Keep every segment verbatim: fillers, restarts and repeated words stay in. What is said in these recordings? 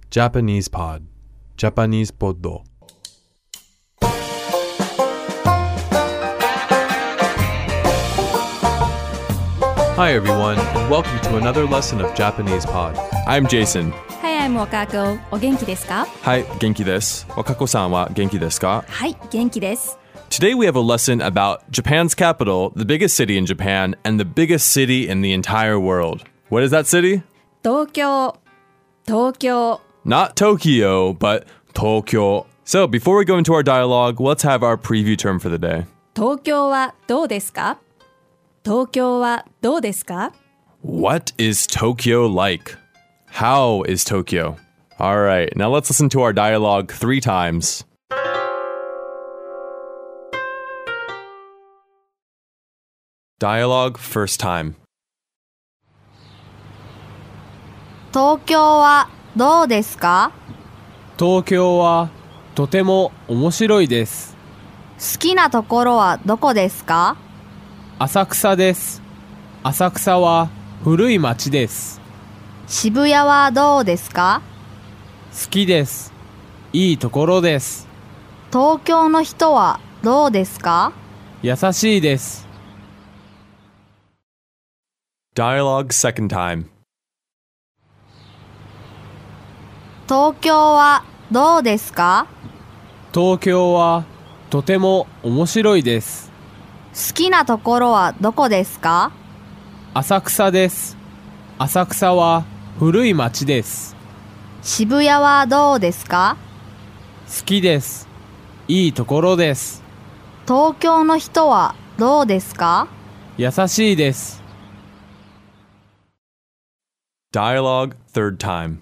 Japanese Pod Japanese Poddo Hi everyone, and welcome to another lesson of Japanese Pod. I'm Jason. Hi, I'm Wakako. お元気ですか？ はい、元気です。Wakako-sanは元気ですか？ はい、元気です。 Today we have a lesson about Japan's capital, the biggest city in Japan, and the biggest city in the entire world. What is that city? 東京。東京。 Not Tokyo, but Tokyo. So before we go into our dialogue, let's have our preview term for the day. 東京はどうですか？東京はどうですか？ What is Tokyo like? How is Tokyo? All right, now let's listen to our dialogue three times. Dialogue first time. 東京はどうですか？ 東京はとても面白いです。 好きなところはどこですか？ 浅草です。浅草は古い町です。 渋谷はどうですか？ 好きです。いいところです。 東京の人はどうですか？ 優しいです。 Dialogue second time. 東京はどうですか？ 東京はとても面白いです。 好きなところはどこですか？ 浅草です。浅草は古い町です。 渋谷はどうですか？ 好きです。いいところです。 東京の人はどうですか？ 優しいです。 Dialogue third time.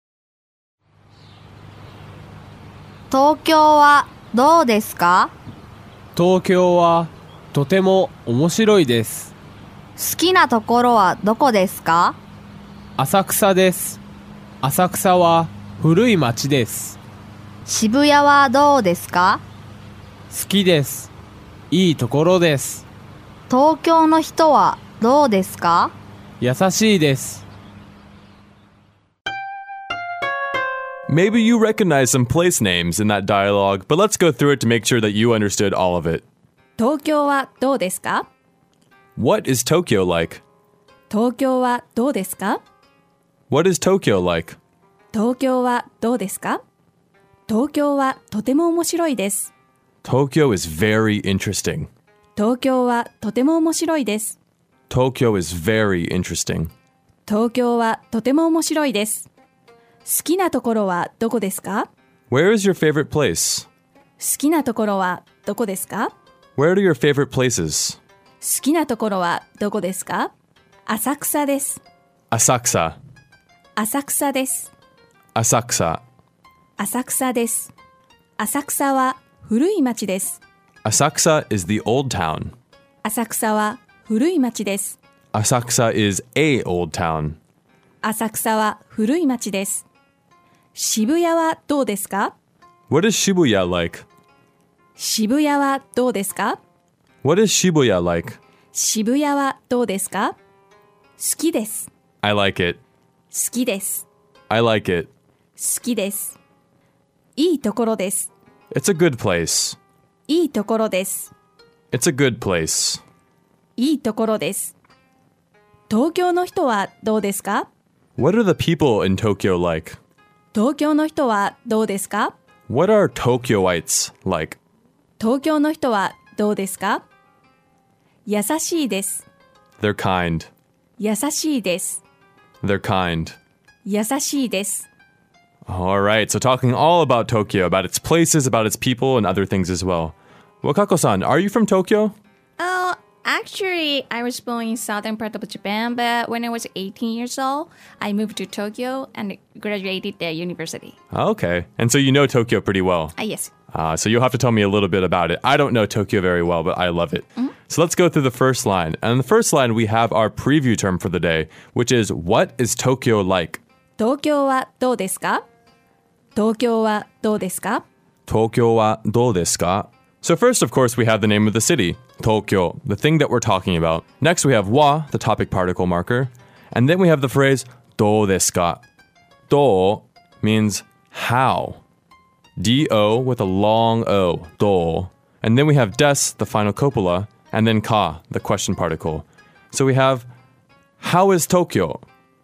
東京はどうですか？ 東京はとても面白いです。 好きなところはどこですか？ 浅草です。浅草は古い町です。 渋谷はどうですか？ 好きです。いいところです。 東京の人はどうですか？ 優しいです。 Maybe you recognize some place names in that dialogue, but let's go through it to make sure that you understood all of it. 東京はどうですか？ What is Tokyo like? 東京はどうですか？ What is Tokyo like? 東京はどうですか？東京はとても面白いです。 Tokyo is very interesting. 東京はとても面白いです。 Tokyo is very interesting. 東京はとても面白いです。好きなところはどこですか？ Where is your favorite place? 好きなところはどこですか？ Where are your favorite places? 好きなところはどこですか？浅草です。 Asakusa. 浅草です。 Asakusa. 浅草です。浅草は古い町です。 Asakusa is the old town. 浅草は古い町です。 Asakusa is a old town. 浅草は古い町です。渋谷はどうですか？ What is Shibuya like? 渋谷はどうですか？ What is Shibuya like? 渋谷はどうですか？好きです。 I like it. 好きです。 I like it. 好きです。いいところです。 It's a good place. いいところです。 It's a good place. いいところです。東京の人はどうですか？ What are the people in Tokyo like? 東京の人はどうですか？ What are Tokyoites like? 東京の人はどうですか？優しいです。 They're kind. 優しいです。 They're kind. 優しいです。 All right, so talking all about Tokyo, about its places, about its people, and other things as well. Wakako-san, are you from Tokyo? Oh, actually, I was born in southern part of Japan, but when I was eighteen years old, I moved to Tokyo and graduated the university. Okay, and so you know Tokyo pretty well. Ah, yes. Uh, so you'll have to tell me a little bit about it. I don't know Tokyo very well, but I love it. Mm-hmm. So let's go through the first line. And in the first line, we have our preview term for the day, which is, what is Tokyo like? 東京はどうですか？東京はどうですか？ Tokyo wa dou desu ka? So first, of course, we have the name of the city, Tokyo, the thing that we're talking about. Next, we have wa, the topic particle marker. And then we have the phrase, dou desu ka? Do means how. D-O with a long O, do. And then we have des, the final copula, and then ka, the question particle. So we have, how is Tokyo?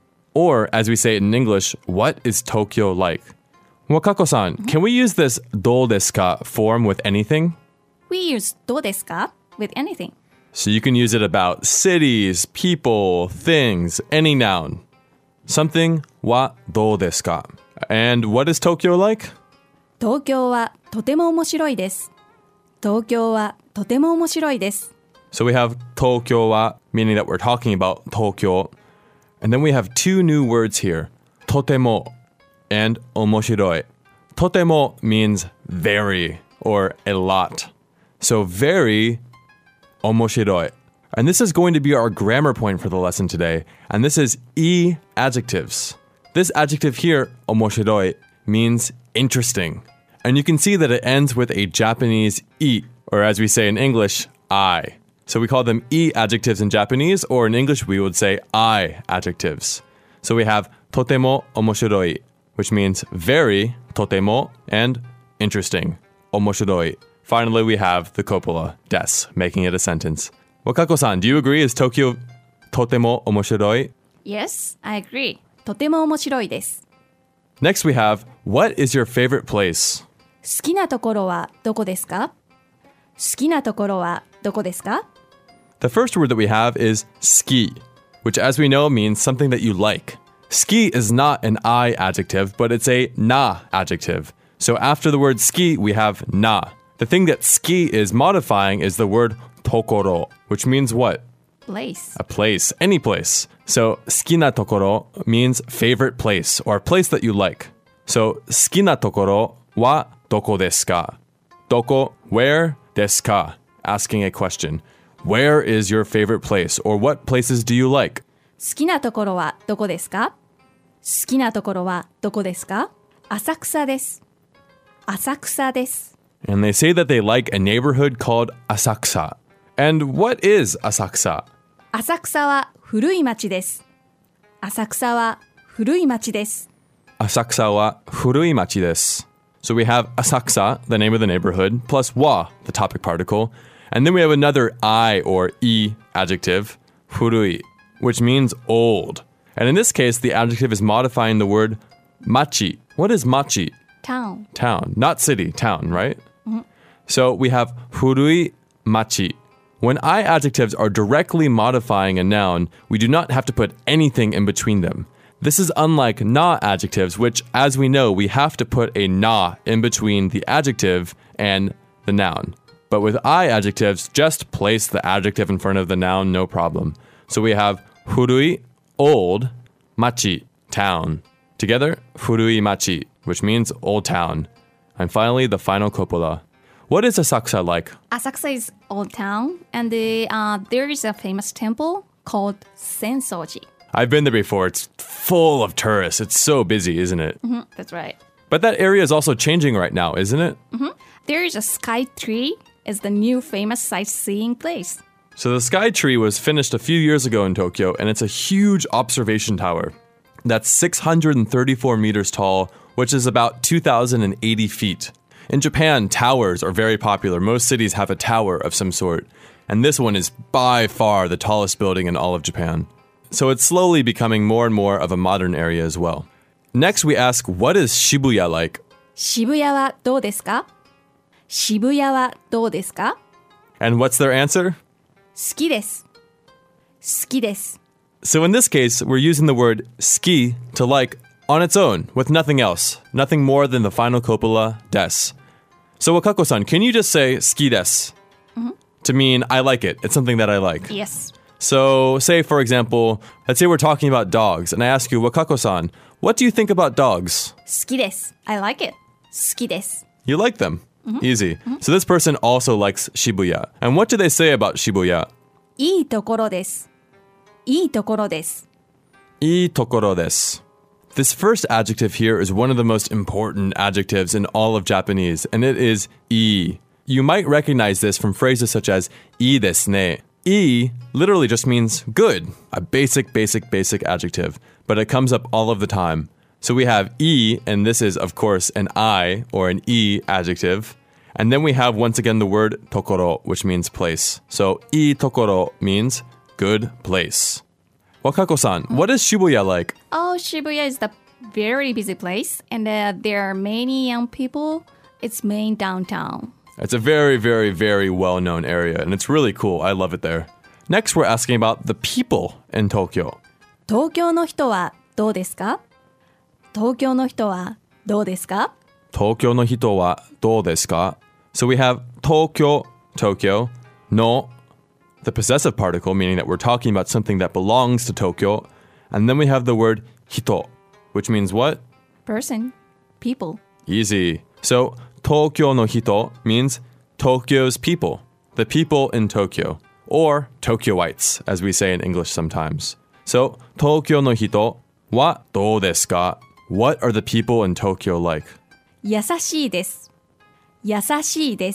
Or, as we say it in English, what is Tokyo like? Wakako-san, mm-hmm. can we use this do desu ka form with anything? We use どうですか with anything. So you can use it about cities, people, things, any noun. Something wa do desu ka. And what is Tokyo like? 東京はとても面白いです。東京はとても面白いです。 So we have Tokyo wa, meaning that we're talking about Tokyo. And then we have two new words here. Totemo and omoshiroi. Totemo means very or a lot. So very omoshiroi. And this is going to be our grammar point for the lesson today. And this is e adjectives. This adjective here, omoshiroi, means interesting. And you can see that it ends with a Japanese i, or as we say in English, I. So we call them e adjectives in Japanese, or in English we would say I adjectives. So we have totemo omoshiroi, which means very, totemo, and interesting, omoshiroi. Finally, we have the copula, des, making it a sentence. Wakako-san, do you agree? Is Tokyo totemo omoshiroi? Yes, I agree. とても面白いです。 Next we have, what is your favorite place? 好きなところはどこですか？好きなところはどこですか？ The first word that we have is ski, which as we know means something that you like. Ski is not an I adjective, but it's a na adjective. So after the word ski, we have na. The thing that ski is modifying is the word tokoro, which means what? Place. A place, any place. So, 好きなところ means favorite place or place that you like. So, 好きなところはどこですか? Doko, where? Desu ka, asking a question. Where is your favorite place or what places do you like? 好きなところはどこですか？好きなところはどこですか？浅草です。浅草です。 And they say that they like a neighborhood called Asakusa. And what is Asakusa? 浅草は古い町です。浅草は古い町です。 Asakusa wa furui machi desu. So we have Asakusa, the name of the neighborhood, plus wa, the topic particle. And then we have another I or e adjective, furui, which means old. And in this case, the adjective is modifying the word machi. What is machi? Town. Town, not city, town, right? Mm-hmm. So we have furui machi. When I adjectives are directly modifying a noun, we do not have to put anything in between them. This is unlike na adjectives, which, as we know, we have to put a na in between the adjective and the noun. But with I adjectives, just place the adjective in front of the noun, no problem. So we have furui, old, machi, town. Together, furui machi, which means old town. And finally, the final copula. What is Asakusa like? Asakusa is old town, and the, uh, there is a famous temple called Sensoji. I've been there before. It's full of tourists. It's so busy, isn't it? Mm-hmm, that's right. But that area is also changing right now, isn't it? Mm-hmm. There is a Sky Tree. It's the new famous sightseeing place. So the Sky Tree was finished a few years ago in Tokyo, and it's a huge observation tower. That's six hundred thirty-four meters tall, which is about two thousand eighty feet. In Japan, towers are very popular. Most cities have a tower of some sort. And this one is by far the tallest building in all of Japan. So it's slowly becoming more and more of a modern area as well. Next, we ask, what is Shibuya like? 渋谷はどうですか？渋谷はどうですか？ And what's their answer? 好きです。好きです。 So in this case, we're using the word ski to like on its own, with nothing else. Nothing more than the final copula, des. So Wakako-san, can you just say ski desu? Mm-hmm. To mean I like it. It's something that I like. Yes. So say, for example, let's say we're talking about dogs, and I ask you, Wakako-san, what do you think about dogs? 好きです。I like it. 好きです。 You like them. Mm-hmm. Easy. Mm-hmm. So this person also likes Shibuya. And what do they say about Shibuya? いいところです。いいところです。 いいところです. This first adjective here is one of the most important adjectives in all of Japanese, and it is ii. You might recognize this from phrases such as ii desu ne. Ii literally just means good, a basic, basic, basic adjective, but it comes up all of the time. So we have E, and this is, of course, an I or an E adjective. And then we have, once again, the word tokoro, which means place. So, ii tokoro means good place. Wakako-san, what is Shibuya like? Oh, Shibuya is the very busy place, and uh, there are many young people. It's main downtown. It's a very, very, very well-known area, and it's really cool. I love it there. Next, we're asking about the people in Tokyo. 東京の人はどうですか? 東京の人はどうですか? Tokyo no hito wa dou desu ka? So we have Tokyo, Tokyo, no, the possessive particle, meaning that we're talking about something that belongs to Tokyo. And then we have the word hito, which means what? Person, people. Easy. So Tokyo no hito means Tokyo's people, the people in Tokyo, or Tokyoites, as we say in English sometimes. So Tokyo no hito wa dou desu ka? What are the people in Tokyo like? 優しいです。優しいです。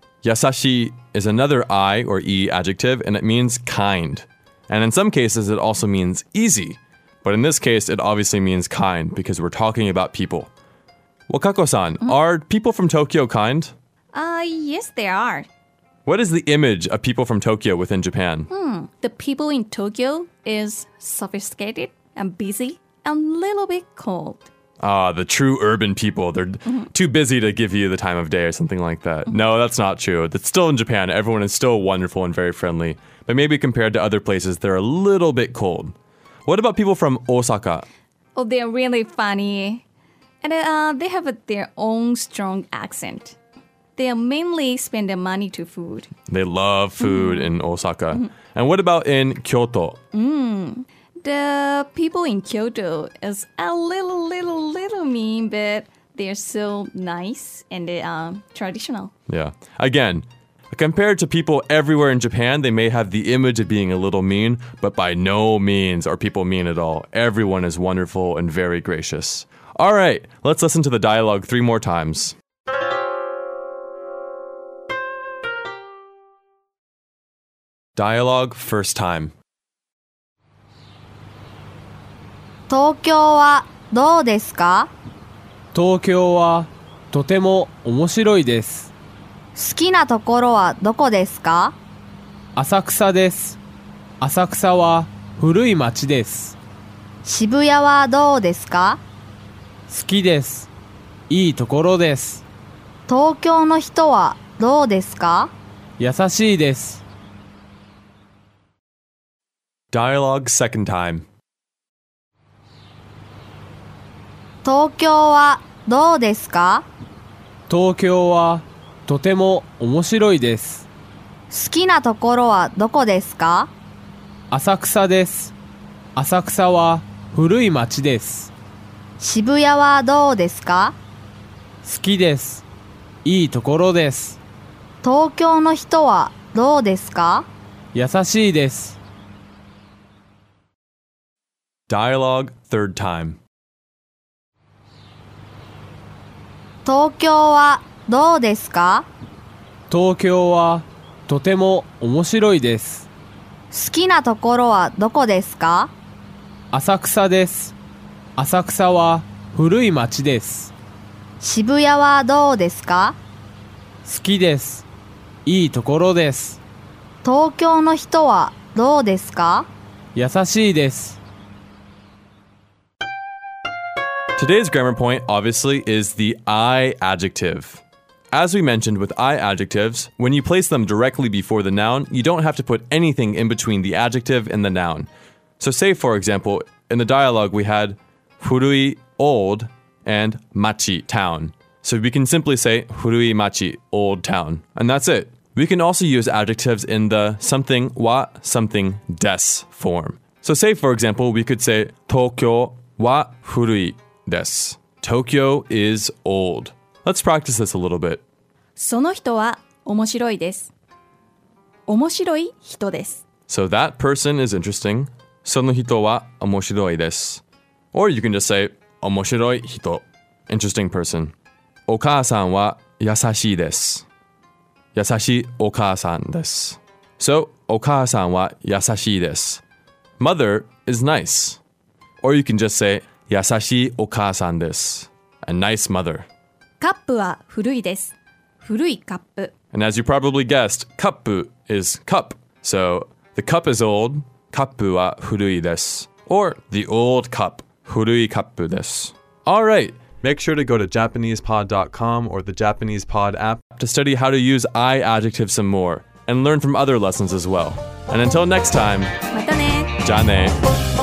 Yasashi is another I or E adjective, and it means kind. And in some cases, it also means easy. But in this case, it obviously means kind because we're talking about people. Wakako-san, mm-hmm. Are people from Tokyo kind? Uh, yes, they are. What is the image of people from Tokyo within Japan? Hmm. The people in Tokyo is sophisticated and busy and a little bit cold. Ah, the true urban people. They're mm-hmm. too busy to give you the time of day or something like that. Mm-hmm. No, that's not true. That's still in Japan. Everyone is still wonderful and very friendly. But maybe compared to other places, they're a little bit cold. What about people from Osaka? Oh, they're really funny. And uh, they have a, their own strong accent. They mainly spend their money to food. They love food mm-hmm. in Osaka. Mm-hmm. And what about in Kyoto? Mm. The people in Kyoto is a little, little, little mean, but they're so nice and they are traditional. Yeah. Again, compared to people everywhere in Japan, they may have the image of being a little mean, but by no means are people mean at all. Everyone is wonderful and very gracious. All right, let's listen to the dialogue three more times. Dialogue first time. 東京はどうですか? 東京はとても面白いです。 好きなところはどこですか? 浅草です。浅草は古い町です。 渋谷はどうですか? 好きです。いいところです。 東京の人はどうですか? 優しいです。 Dialogue second time. 東京はどうですか? 東京はとても面白いです。 好きなところはどこですか? 浅草です。浅草は古い町です。 渋谷はどうですか? 好きです。いいところです。 東京の人はどうですか? 優しいです。 Dialogue third time. 東京はどうですか? 東京はとても面白いです。 好きなところはどこですか? 浅草です。浅草は古い町です。 渋谷はどうですか? 好きです。いいところです。 東京の人はどうですか? 優しいです。 Today's grammar point, obviously, is the I adjective. As we mentioned with I adjectives, when you place them directly before the noun, you don't have to put anything in between the adjective and the noun. So say, for example, in the dialogue we had furui, old, and machi, town. So we can simply say furui machi, old town. And that's it. We can also use adjectives in the something wa, something des form. So say, for example, we could say Tokyo wa furui desu. Tokyo is old. Let's practice this a little bit. その人は面白いです。面白い人です。 So that person is interesting. その人は面白いです. Or you can just say 面白い人. Interesting person. お母さんは優しいです。優しいお母さんです. So お母さんは優しいです. Mother is nice. Or you can just say 優しいお母さんです。A nice mother. カップは古いです。古いカップ。 And as you probably guessed, カップ is cup. So the cup is old. カップは古いです。Or the old cup. 古いカップです。All right. Make sure to go to Japanese pod dot com or the Japanese Pod app To study how to use I adjectives some more and learn from other lessons as well. And until next time, またね。 じゃあね。